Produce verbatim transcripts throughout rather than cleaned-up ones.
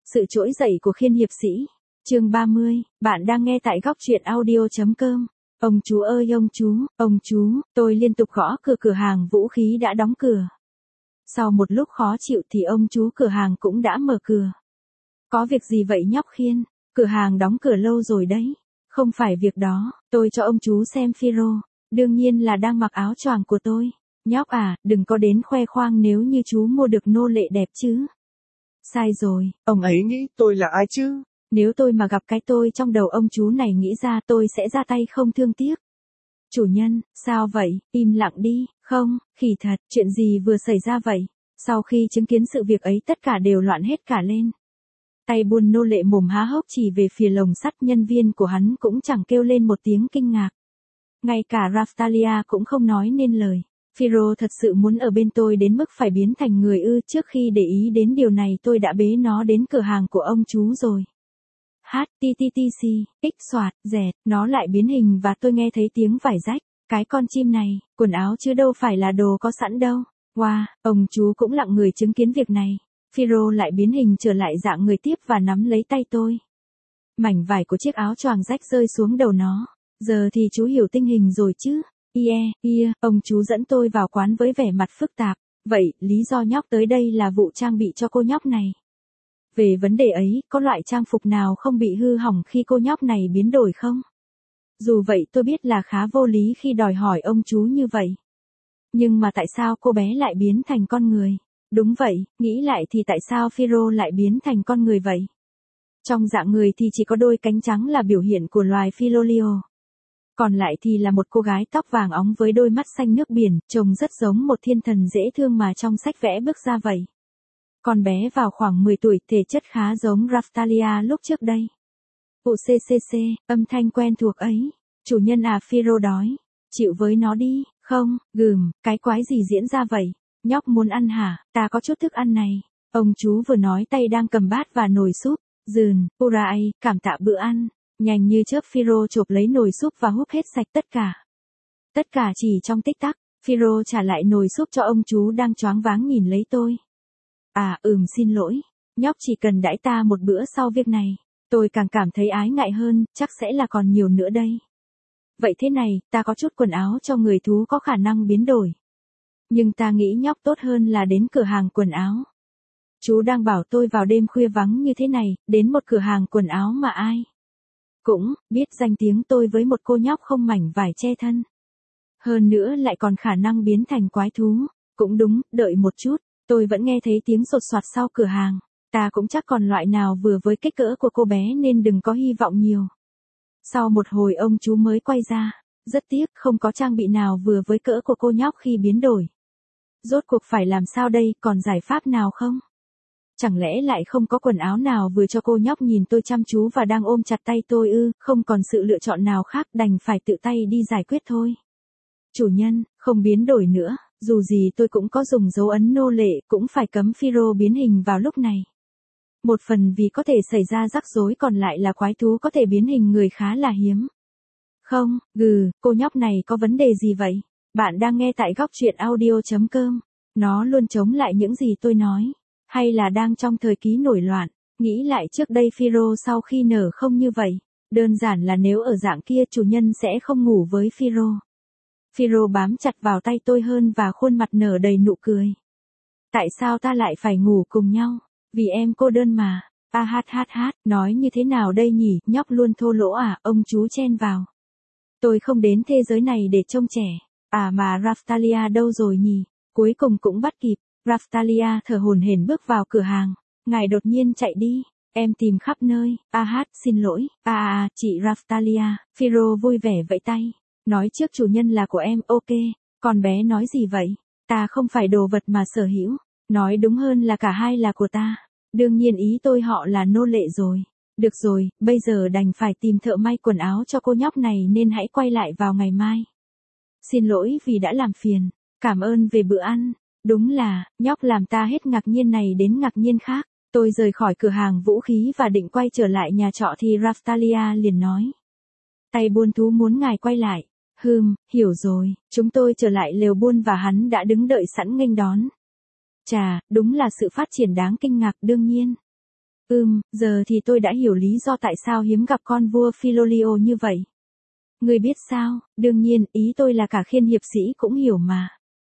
Sự trỗi dậy của Khiên hiệp sĩ. Chương ba mươi, bạn đang nghe tại góc truyện audio chấm com. Ông chú ơi ông chú, ông chú, tôi liên tục gõ cửa cửa hàng vũ khí đã đóng cửa. Sau một lúc khó chịu thì ông chú cửa hàng cũng đã mở cửa. Có việc gì vậy nhóc Khiên? Cửa hàng đóng cửa lâu rồi đấy. Không phải việc đó, tôi cho ông chú xem Phiro. Đương nhiên là đang mặc áo choàng của tôi. Nhóc à, đừng có đến khoe khoang nếu như chú mua được nô lệ đẹp chứ. Sai rồi, Ông ấy nghĩ tôi là ai chứ? nếu tôi mà gặp cái tôi trong đầu ông chú này nghĩ ra tôi sẽ ra tay không thương tiếc. Chủ nhân, sao vậy, im lặng đi, không, khỉ thật, chuyện gì vừa xảy ra vậy? Sau khi chứng kiến sự việc ấy tất cả đều loạn hết cả lên. Tay buôn nô lệ mồm há hốc chỉ về phía lồng sắt, nhân viên của hắn cũng chẳng kêu lên một tiếng kinh ngạc. Ngay cả Raphtalia cũng không nói nên lời. Phiro thật sự muốn ở bên tôi đến mức phải biến thành người ư? Trước khi để ý đến điều này tôi đã bế nó đến cửa hàng của ông chú rồi. Hát, ti ti ti xì, ích xoạt, dẹt, nó lại biến hình và tôi nghe thấy tiếng vải rách. Cái con chim này, quần áo chứ đâu phải là đồ có sẵn đâu. Wow, ông chú cũng lặng người chứng kiến việc này. Phiro lại biến hình trở lại dạng người tiếp và nắm lấy tay tôi. Mảnh vải của chiếc áo choàng rách rơi xuống đầu nó. Giờ thì chú hiểu tình hình rồi chứ? Yeah, yeah, ông chú dẫn tôi vào quán với vẻ mặt phức tạp. Vậy, lý do nhóc tới đây là vụ trang bị cho cô nhóc này. Về vấn đề ấy, có loại trang phục nào không bị hư hỏng khi cô nhóc này biến đổi không? Dù vậy tôi biết là khá vô lý khi đòi hỏi ông chú như vậy. Nhưng mà tại sao cô bé lại biến thành con người? Đúng vậy, nghĩ lại thì tại sao Phiro lại biến thành con người vậy? Trong dạng người thì chỉ có đôi cánh trắng là biểu hiện của loài Philolio. Còn lại thì là một cô gái tóc vàng óng với đôi mắt xanh nước biển, trông rất giống một thiên thần dễ thương mà trong sách vẽ bước ra vậy. Con bé vào khoảng mười tuổi, thể chất khá giống Raphtalia lúc trước đây. u xê xê xê, âm thanh quen thuộc ấy. Chủ nhân à, Phiro đói. Chịu với nó đi, không, gừm, cái quái gì diễn ra vậy? Nhóc muốn ăn hả? Ta có chút thức ăn này. Ông chú vừa nói tay đang cầm bát và nồi súp. Dườn, Urai, cảm tạ bữa ăn. Nhanh như chớp Phiro chộp lấy nồi súp và húp hết sạch tất cả. Tất cả chỉ trong tích tắc, Phiro trả lại nồi súp cho ông chú đang choáng váng nhìn lấy tôi. À, ừm xin lỗi, nhóc chỉ cần đãi ta một bữa sau việc này. Tôi càng cảm thấy ái ngại hơn, chắc sẽ là còn nhiều nữa đây. Vậy thế này, ta có chút quần áo cho người thú có khả năng biến đổi. Nhưng ta nghĩ nhóc tốt hơn là đến cửa hàng quần áo. Chú đang bảo tôi vào đêm khuya vắng như thế này, đến một cửa hàng quần áo mà ai cũng biết danh tiếng tôi với một cô nhóc không mảnh vải che thân. Hơn nữa lại còn khả năng biến thành quái thú. Cũng đúng, đợi một chút, tôi vẫn nghe thấy tiếng sột soạt sau cửa hàng. Ta cũng chắc còn loại nào vừa với kích cỡ của cô bé nên đừng có hy vọng nhiều. Sau một hồi ông chú mới quay ra. Rất tiếc không có trang bị nào vừa với cỡ của cô nhóc khi biến đổi. Rốt cuộc phải làm sao đây, còn giải pháp nào không? Chẳng lẽ lại không có quần áo nào vừa cho cô nhóc? Nhìn tôi chăm chú và đang ôm chặt tay tôi ư? Không còn sự lựa chọn nào khác, đành phải tự tay đi giải quyết thôi. Chủ nhân, không biến đổi nữa, dù gì tôi cũng có dùng dấu ấn nô lệ, cũng phải cấm Phiro biến hình vào lúc này. Một phần vì có thể xảy ra rắc rối, còn lại là quái thú có thể biến hình người khá là hiếm. Không, gừ, cô nhóc này có vấn đề gì vậy? Bạn đang nghe tại góc truyện audio chấm com. Nó luôn chống lại những gì tôi nói. Hay là đang trong thời kỳ nổi loạn? Nghĩ lại trước đây Phiro sau khi nở không như vậy. Đơn giản là nếu ở dạng kia chủ nhân sẽ không ngủ với Phiro. Phiro bám chặt vào tay tôi hơn và khuôn mặt nở đầy nụ cười. Tại sao ta lại phải ngủ cùng nhau? Vì em cô đơn mà. A hát hát hát, nói như thế nào đây nhỉ? Nhóc luôn thô lỗ à? Ông chú chen vào. Tôi không đến thế giới này để trông trẻ. À mà Raphtalia đâu rồi nhỉ? Cuối cùng cũng bắt kịp. Raphtalia thở hổn hển bước vào cửa hàng. Ngài đột nhiên chạy đi. Em tìm khắp nơi. A hát, xin lỗi. À à, chị Raphtalia. Phiro vui vẻ vẫy tay. Nói trước chủ nhân là của em, ok. Con bé nói gì vậy? Ta không phải đồ vật mà sở hữu. Nói đúng hơn là cả hai là của ta. Đương nhiên ý tôi họ là nô lệ rồi. Được rồi, bây giờ đành phải tìm thợ may quần áo cho cô nhóc này nên hãy quay lại vào ngày mai. Xin lỗi vì đã làm phiền. Cảm ơn về bữa ăn. Đúng là, nhóc làm ta hết ngạc nhiên này đến ngạc nhiên khác. Tôi rời khỏi cửa hàng vũ khí và định quay trở lại nhà trọ thì Raphtalia liền nói. Tay buôn thú muốn ngài quay lại. Hừm, hiểu rồi. Chúng tôi trở lại lều buôn và hắn đã đứng đợi sẵn nghênh đón. Chà, đúng là sự phát triển đáng kinh ngạc đương nhiên. Ừm, giờ thì tôi đã hiểu lý do tại sao hiếm gặp con vua Philolio như vậy. Ngươi biết sao, đương nhiên, ý tôi là cả khiên hiệp sĩ cũng hiểu mà.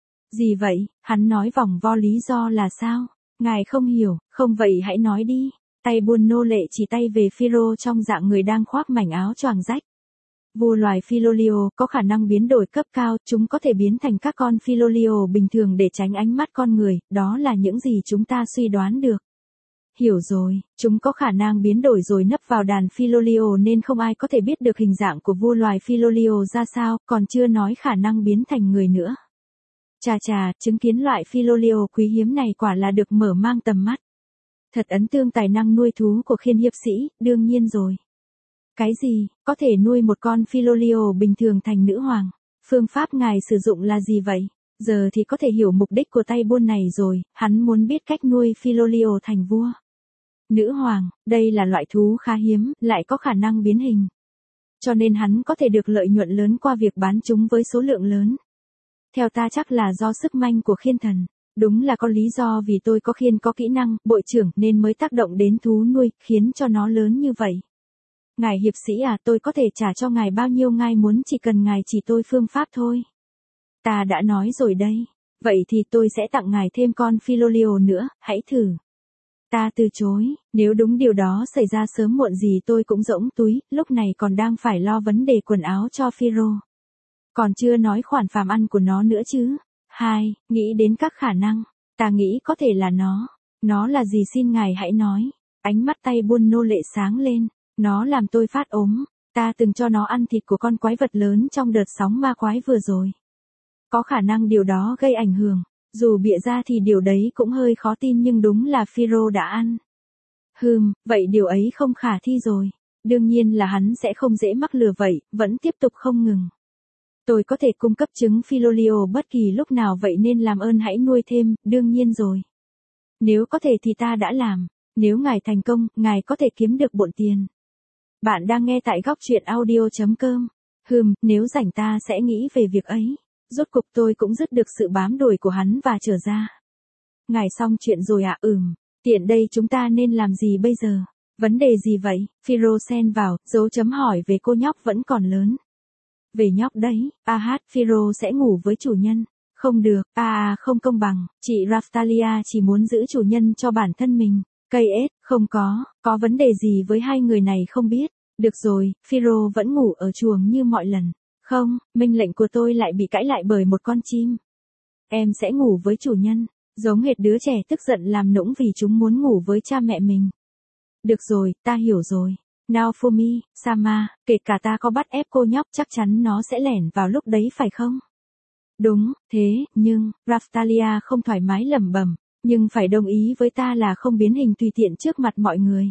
Gì vậy, hắn nói vòng vo lý do là sao? Ngài không hiểu, không vậy hãy nói đi. Tay buôn nô lệ chỉ tay về Phiro trong dạng người đang khoác mảnh áo choàng rách. Vua loài Philolio có khả năng biến đổi cấp cao, chúng có thể biến thành các con Philolio bình thường để tránh ánh mắt con người, đó là những gì chúng ta suy đoán được. Hiểu rồi, chúng có khả năng biến đổi rồi nấp vào đàn Philolio nên không ai có thể biết được hình dạng của vua loài Philolio ra sao, còn chưa nói khả năng biến thành người nữa. Chà chà, chứng kiến loại Philolio quý hiếm này quả là được mở mang tầm mắt. Thật ấn tượng tài năng nuôi thú của khiên hiệp sĩ, đương nhiên rồi. Cái gì, có thể nuôi một con Philolio bình thường thành nữ hoàng? Phương pháp ngài sử dụng là gì vậy? Giờ thì có thể hiểu mục đích của tay buôn này rồi, hắn muốn biết cách nuôi Philolio thành vua. Nữ hoàng, đây là loại thú khá hiếm, lại có khả năng biến hình. Cho nên hắn có thể được lợi nhuận lớn qua việc bán chúng với số lượng lớn. Theo ta chắc là do sức mạnh của khiên thần. Đúng là có lý do vì tôi có khiên có kỹ năng, bội trưởng nên mới tác động đến thú nuôi, khiến cho nó lớn như vậy. Ngài hiệp sĩ à, tôi có thể trả cho ngài bao nhiêu ngài muốn, chỉ cần ngài chỉ tôi phương pháp thôi. Ta đã nói rồi đây. Vậy thì tôi sẽ tặng ngài thêm con Philolio nữa, hãy thử. Ta từ chối, nếu đúng điều đó xảy ra sớm muộn gì tôi cũng rỗng túi, lúc này còn đang phải lo vấn đề quần áo cho Phiro. Còn chưa nói khoản phàm ăn của nó nữa chứ. Hai, nghĩ đến các khả năng. Ta nghĩ có thể là nó. Nó là gì xin ngài hãy nói. Ánh mắt tay buôn nô lệ sáng lên. Nó làm tôi phát ốm. Ta từng cho nó ăn thịt của con quái vật lớn trong đợt sóng ma quái vừa rồi. Có khả năng điều đó gây ảnh hưởng. Dù bịa ra thì điều đấy cũng hơi khó tin nhưng đúng là Phiro đã ăn. Hừm, vậy điều ấy không khả thi rồi. Đương nhiên là hắn sẽ không dễ mắc lừa vậy, vẫn tiếp tục không ngừng. Tôi có thể cung cấp trứng Philolio bất kỳ lúc nào vậy nên làm ơn hãy nuôi thêm, đương nhiên rồi. Nếu có thể thì ta đã làm. Nếu ngài thành công, ngài có thể kiếm được bộn tiền. Bạn đang nghe tại góc truyện audio chấm com. Hừm, nếu rảnh ta sẽ nghĩ về việc ấy. Rốt cục tôi cũng dứt được sự bám đuổi của hắn và trở ra. Ngài xong chuyện rồi ạ, à? Ừm. Tiện đây chúng ta nên làm gì bây giờ? Vấn đề gì vậy? Phiro xen vào, dấu chấm hỏi về cô nhóc vẫn còn lớn. Về nhóc đấy, a hát, Phiro sẽ ngủ với chủ nhân. Không được, à, à không công bằng, chị Raftalia chỉ muốn giữ chủ nhân cho bản thân mình. Cây ết, không có, có vấn đề gì với hai người này không biết. Được rồi, Phiro vẫn ngủ ở chuồng như mọi lần. Không,命lệnh của tôi lại bị cãi lại bởi một con chim. Em sẽ ngủ với chủ nhân, giống hệt đứa trẻ tức giận làm nũng vì chúng muốn ngủ với cha mẹ mình. Được rồi, ta hiểu rồi. Naofumi, Sama, kể cả ta có bắt ép cô nhóc chắc chắn nó sẽ lẻn vào lúc đấy phải không? Đúng, thế, nhưng, Raftalia không thoải mái lẩm bẩm, nhưng phải đồng ý với ta là không biến hình tùy tiện trước mặt mọi người.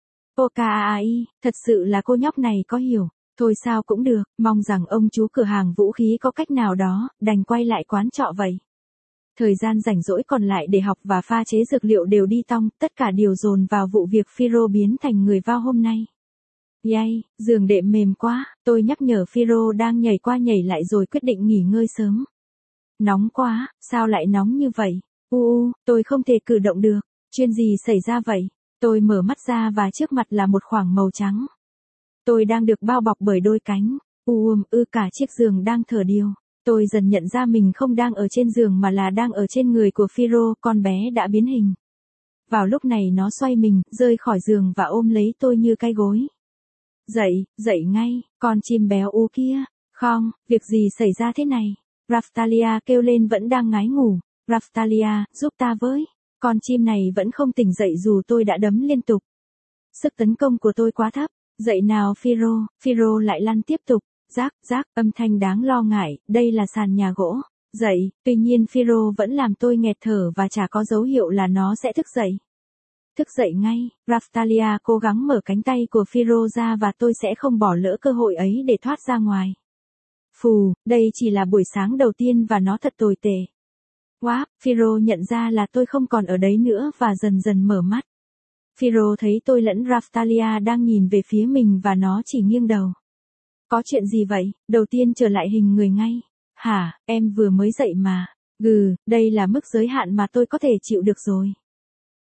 Okai, thật sự là cô nhóc này có hiểu. Thôi sao cũng được, mong rằng ông chú cửa hàng vũ khí có cách nào đó, đành quay lại quán trọ vậy. Thời gian rảnh rỗi còn lại để học và pha chế dược liệu đều đi tong, tất cả đều dồn vào vụ việc Phiro biến thành người vào hôm nay. Yay, giường đệm mềm quá, tôi nhắc nhở Phiro đang nhảy qua nhảy lại rồi quyết định nghỉ ngơi sớm. Nóng quá, sao lại nóng như vậy? U u, tôi không thể cử động được, chuyện gì xảy ra vậy? Tôi mở mắt ra và trước mặt là một khoảng màu trắng. Tôi đang được bao bọc bởi đôi cánh, ùm ư cả chiếc giường đang thở điều. Tôi dần nhận ra mình không đang ở trên giường mà là đang ở trên người của Phiro, con bé đã biến hình. Vào lúc này nó xoay mình, rơi khỏi giường và ôm lấy tôi như cái gối. Dậy, dậy ngay, con chim béo ú kia. Không, việc gì xảy ra thế này? Raftalia kêu lên vẫn đang ngái ngủ. Raftalia, giúp ta với. Con chim này vẫn không tỉnh dậy dù tôi đã đấm liên tục. Sức tấn công của tôi quá thấp. Dậy nào Phiro, Phiro lại lăn tiếp tục. Rác, rác, âm thanh đáng lo ngại, đây là sàn nhà gỗ. Dậy, tuy nhiên Phiro vẫn làm tôi nghẹt thở và chả có dấu hiệu là nó sẽ thức dậy. Thức dậy ngay, Raftalia cố gắng mở cánh tay của Phiro ra và tôi sẽ không bỏ lỡ cơ hội ấy để thoát ra ngoài. Phù, đây chỉ là buổi sáng đầu tiên và nó thật tồi tệ. Wow, Phiro nhận ra là tôi không còn ở đấy nữa và dần dần mở mắt. Phiro thấy tôi lẫn Raftalia đang nhìn về phía mình và nó chỉ nghiêng đầu. Có chuyện gì vậy? Đầu tiên trở lại hình người ngay. Hả, em vừa mới dậy mà. Gừ, đây là mức giới hạn mà tôi có thể chịu được rồi.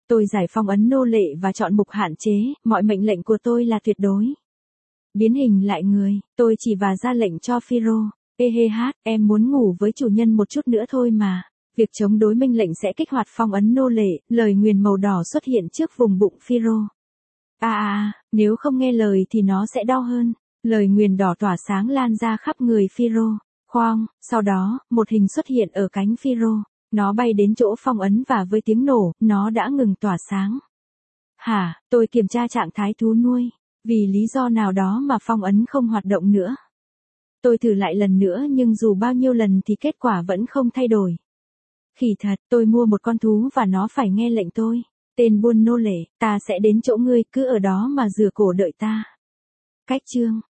Tôi giải phong ấn nô lệ và chọn mục hạn chế, mọi mệnh lệnh của tôi là tuyệt đối. Biến hình lại người, tôi chỉ và ra lệnh cho Phiro. Ê hê hát, em muốn ngủ với chủ nhân một chút nữa thôi mà. Việc chống đối mệnh lệnh sẽ kích hoạt phong ấn nô lệ, lời nguyền màu đỏ xuất hiện trước vùng bụng Phiro. À à, nếu không nghe lời thì nó sẽ đau hơn. Lời nguyền đỏ tỏa sáng lan ra khắp người Phiro. Khoang, sau đó, một hình xuất hiện ở cánh Phiro. Nó bay đến chỗ phong ấn và với tiếng nổ, nó đã ngừng tỏa sáng. Hả, tôi kiểm tra trạng thái thú nuôi. Vì lý do nào đó mà phong ấn không hoạt động nữa. Tôi thử lại lần nữa nhưng dù bao nhiêu lần thì kết quả vẫn không thay đổi. Khỉ thật, tôi mua một con thú và nó phải nghe lệnh tôi. Tên buôn nô lệ, ta sẽ đến chỗ ngươi, cứ ở đó mà rửa cổ đợi ta. Cách chương